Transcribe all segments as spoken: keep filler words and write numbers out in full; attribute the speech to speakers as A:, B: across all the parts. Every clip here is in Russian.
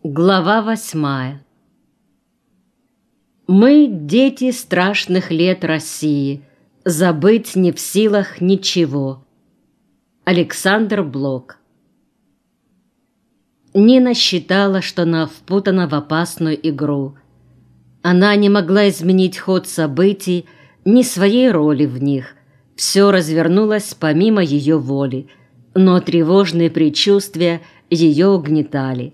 A: Глава восьмая. Мы, дети страшных лет России, забыть не в силах ничего. Александр Блок. Нина считала, что она впутана в опасную игру. Она не могла изменить ход событий, ни своей роли в них. Все развернулось помимо ее воли, но тревожные предчувствия ее угнетали.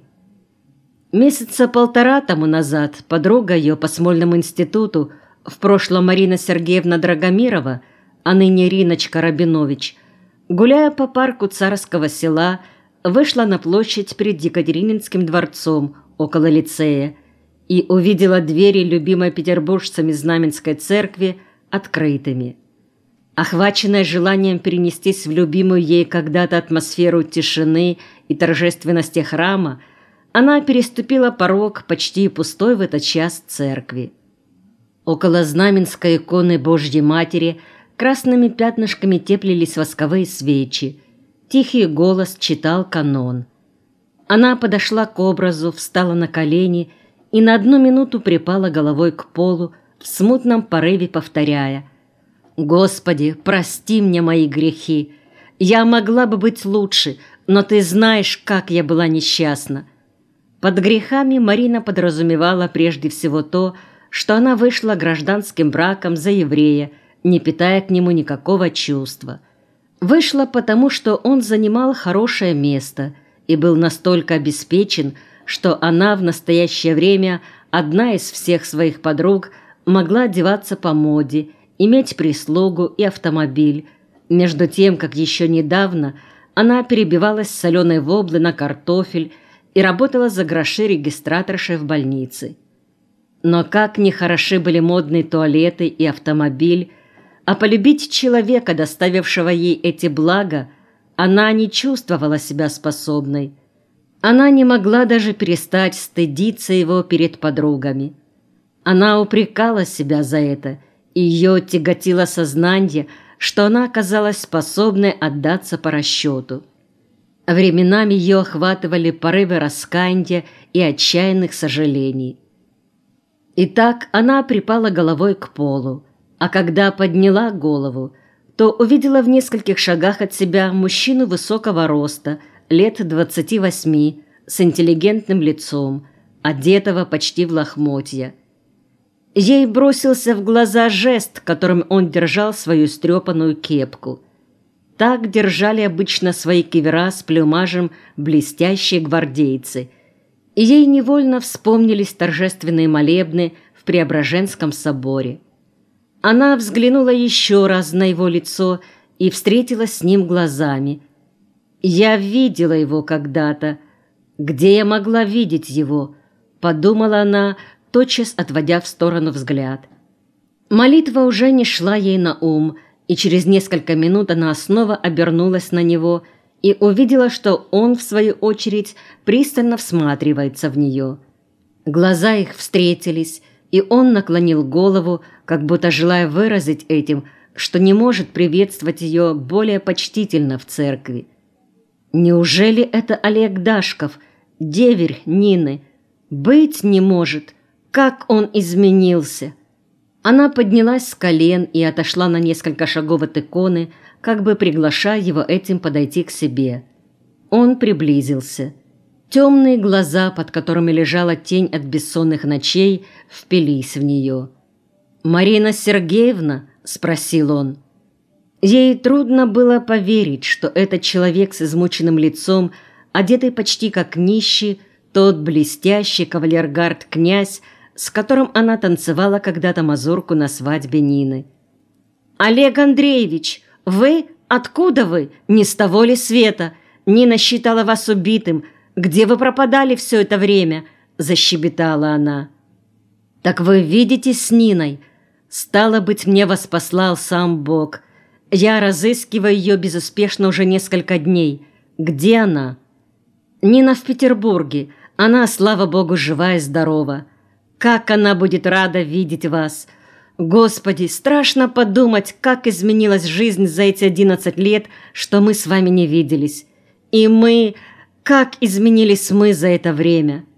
A: Месяца полтора тому назад подруга ее по Смольному институту, в прошлом Марина Сергеевна Драгомирова, а ныне Риночка Рабинович, гуляя по парку Царского села, вышла на площадь перед Екатерининским дворцом около лицея и увидела двери любимой петербуржцами Знаменской церкви открытыми. Охваченная желанием перенестись в любимую ей когда-то атмосферу тишины и торжественности храма, она переступила порог почти пустой в этот час церкви. Около знаменской иконы Божьей Матери красными пятнышками теплились восковые свечи. Тихий голос читал канон. Она подошла к образу, встала на колени и на одну минуту припала головой к полу, в смутном порыве повторяя: «Господи, прости мне мои грехи! Я могла бы быть лучше, но Ты знаешь, как я была несчастна». Под грехами Марина подразумевала прежде всего то, что она вышла гражданским браком за еврея, не питая к нему никакого чувства. Вышла потому, что он занимал хорошее место и был настолько обеспечен, что она в настоящее время, одна из всех своих подруг, могла одеваться по моде, иметь прислугу и автомобиль, между тем, как еще недавно она перебивалась с соленой воблы на картофель и работала за гроши регистраторшей в больнице. Но как ни хороши были модные туалеты и автомобиль, а полюбить человека, доставившего ей эти блага, она не чувствовала себя способной. Она не могла даже перестать стыдиться его перед подругами. Она упрекала себя за это, и ее тяготило сознание, что она оказалась способной отдаться по расчету. Временами ее охватывали порывы раскаяния и отчаянных сожалений. Итак, она припала головой к полу, а когда подняла голову, то увидела в нескольких шагах от себя мужчину высокого роста, лет двадцати восьми, с интеллигентным лицом, одетого почти в лохмотья. Ей бросился в глаза жест, которым он держал свою стрепанную кепку. Так держали обычно свои кивера с плюмажем блестящие гвардейцы. И ей невольно вспомнились торжественные молебны в Преображенском соборе. Она взглянула еще раз на его лицо и встретилась с ним глазами. «Я видела его когда-то. Где я могла видеть его?» — подумала она, тотчас отводя в сторону взгляд. Молитва уже не шла ей на ум, и через несколько минут она снова обернулась на него и увидела, что он, в свою очередь, пристально всматривается в нее. Глаза их встретились, и он наклонил голову, как будто желая выразить этим, что не может приветствовать ее более почтительно в церкви. Неужели это Олег Дашков, деверь Нины? Быть не может! Как он изменился! Она поднялась с колен и отошла на несколько шагов от иконы, как бы приглашая его этим подойти к себе. Он приблизился. Темные глаза, под которыми лежала тень от бессонных ночей, впились в нее. «Марина Сергеевна?» – спросил он. Ей трудно было поверить, что этот человек с измученным лицом, одетый почти как нищий, тот блестящий кавалергард-князь, с которым она танцевала когда-то мазурку на свадьбе Нины. «Олег Андреевич, вы? Откуда вы? Не с того ли света? Нина считала вас убитым. Где вы пропадали все это время?» – защебетала она. «Так вы видитесь с Ниной? Стало быть, мне вас послал сам Бог. Я разыскиваю ее безуспешно уже несколько дней. Где она?» «Нина в Петербурге. Она, слава Богу, жива и здорова. Как она будет рада видеть вас! Господи, страшно подумать, как изменилась жизнь за эти одиннадцать лет, что мы с вами не виделись. И мы... Как изменились мы за это время!»